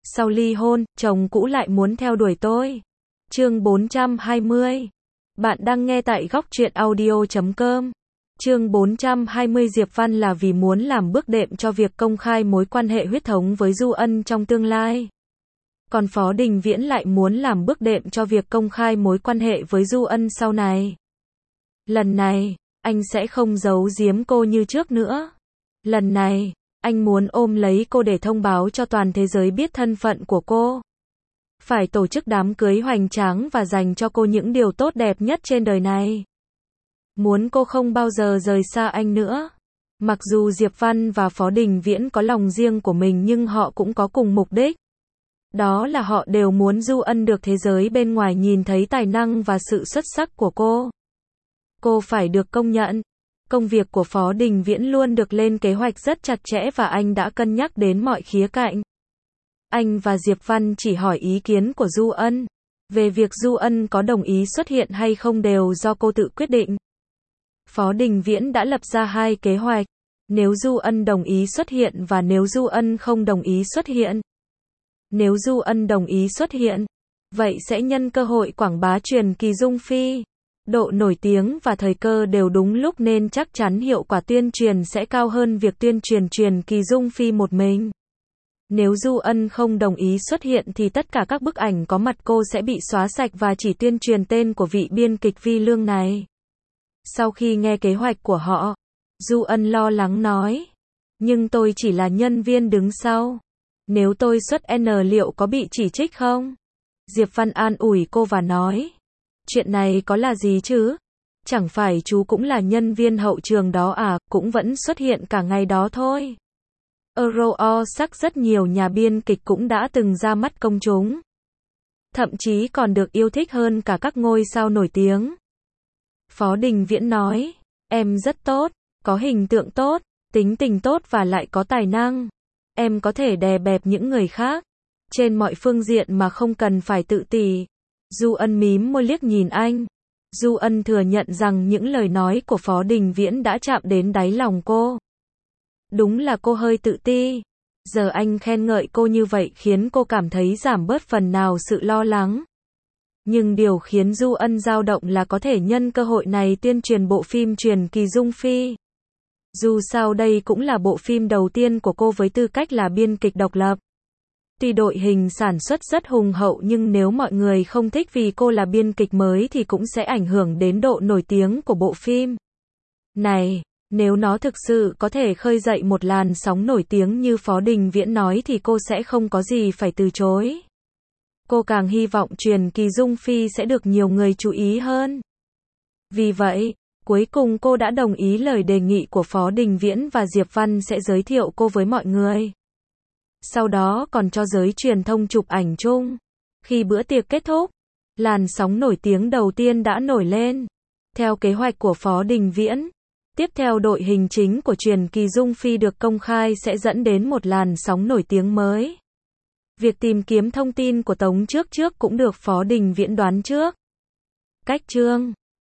Sau ly hôn, chồng cũ lại muốn theo đuổi tôi. Chương 420. Bạn đang nghe tại góc truyện audio.com. Chương 420. Diệp Văn là vì muốn làm bước đệm cho việc công khai mối quan hệ huyết thống với Du Ân trong tương lai. Còn Phó Đình Viễn lại muốn làm bước đệm cho việc công khai mối quan hệ với Du Ân sau này. Lần này, anh sẽ không giấu giếm cô như trước nữa. Lần này, anh muốn ôm lấy cô để thông báo cho toàn thế giới biết thân phận của cô. Phải tổ chức đám cưới hoành tráng và dành cho cô những điều tốt đẹp nhất trên đời này. Muốn cô không bao giờ rời xa anh nữa. Mặc dù Diệp Văn và Phó Đình Viễn có lòng riêng của mình nhưng họ cũng có cùng mục đích. Đó là họ đều muốn Du Ân được thế giới bên ngoài nhìn thấy tài năng và sự xuất sắc của cô. Cô phải được công nhận. Công việc của Phó Đình Viễn luôn được lên kế hoạch rất chặt chẽ và anh đã cân nhắc đến mọi khía cạnh. Anh và Diệp Văn chỉ hỏi ý kiến của Du Ân. Về việc Du Ân có đồng ý xuất hiện hay không đều do cô tự quyết định. Phó Đình Viễn đã lập ra hai kế hoạch. Nếu Du Ân đồng ý xuất hiện và nếu Du Ân không đồng ý xuất hiện. Nếu Du Ân đồng ý xuất hiện, vậy sẽ nhân cơ hội quảng bá truyền kỳ Dung Phi. Độ nổi tiếng và thời cơ đều đúng lúc nên chắc chắn hiệu quả tuyên truyền sẽ cao hơn việc tuyên truyền truyền kỳ Dung Phi một mình. Nếu Du Ân không đồng ý xuất hiện thì tất cả các bức ảnh có mặt cô sẽ bị xóa sạch và chỉ tuyên truyền tên của vị biên kịch Vi Lương này. Sau khi nghe kế hoạch của họ, Du Ân lo lắng nói. Nhưng tôi chỉ là nhân viên đứng sau. Nếu tôi xuất N liệu có bị chỉ trích không? Diệp Văn an ủi cô và nói. Chuyện này có là gì chứ? Chẳng phải chú cũng là nhân viên hậu trường đó à, cũng vẫn xuất hiện cả ngày đó thôi. Sắc rất nhiều nhà biên kịch cũng đã từng ra mắt công chúng. Thậm chí còn được yêu thích hơn cả các ngôi sao nổi tiếng. Phó Đình Viễn nói, em rất tốt, có hình tượng tốt, tính tình tốt và lại có tài năng. Em có thể đè bẹp những người khác, trên mọi phương diện mà không cần phải tự tỷ. Du Ân mím môi liếc nhìn anh. Du Ân thừa nhận rằng những lời nói của Phó Đình Viễn đã chạm đến đáy lòng cô. Đúng là cô hơi tự ti. Giờ anh khen ngợi cô như vậy khiến cô cảm thấy giảm bớt phần nào sự lo lắng. Nhưng điều khiến Du Ân dao động là có thể nhân cơ hội này tuyên truyền bộ phim truyền kỳ Dung Phi. Dù sao đây cũng là bộ phim đầu tiên của cô với tư cách là biên kịch độc lập. Tuy đội hình sản xuất rất hùng hậu nhưng nếu mọi người không thích vì cô là biên kịch mới thì cũng sẽ ảnh hưởng đến độ nổi tiếng của bộ phim. Này, nếu nó thực sự có thể khơi dậy một làn sóng nổi tiếng như Phó Đình Viễn nói thì cô sẽ không có gì phải từ chối. Cô càng hy vọng truyền kỳ Dung Phi sẽ được nhiều người chú ý hơn. Vì vậy, cuối cùng cô đã đồng ý lời đề nghị của Phó Đình Viễn và Diệp Văn sẽ giới thiệu cô với mọi người. Sau đó còn cho giới truyền thông chụp ảnh chung. Khi bữa tiệc kết thúc, làn sóng nổi tiếng đầu tiên đã nổi lên. Theo kế hoạch của Phó Đình Viễn, tiếp theo đội hình chính của truyền kỳ Dung Phi được công khai sẽ dẫn đến một làn sóng nổi tiếng mới. Việc tìm kiếm thông tin của Tống trước cũng được Phó Đình Viễn đoán trước. Cách chương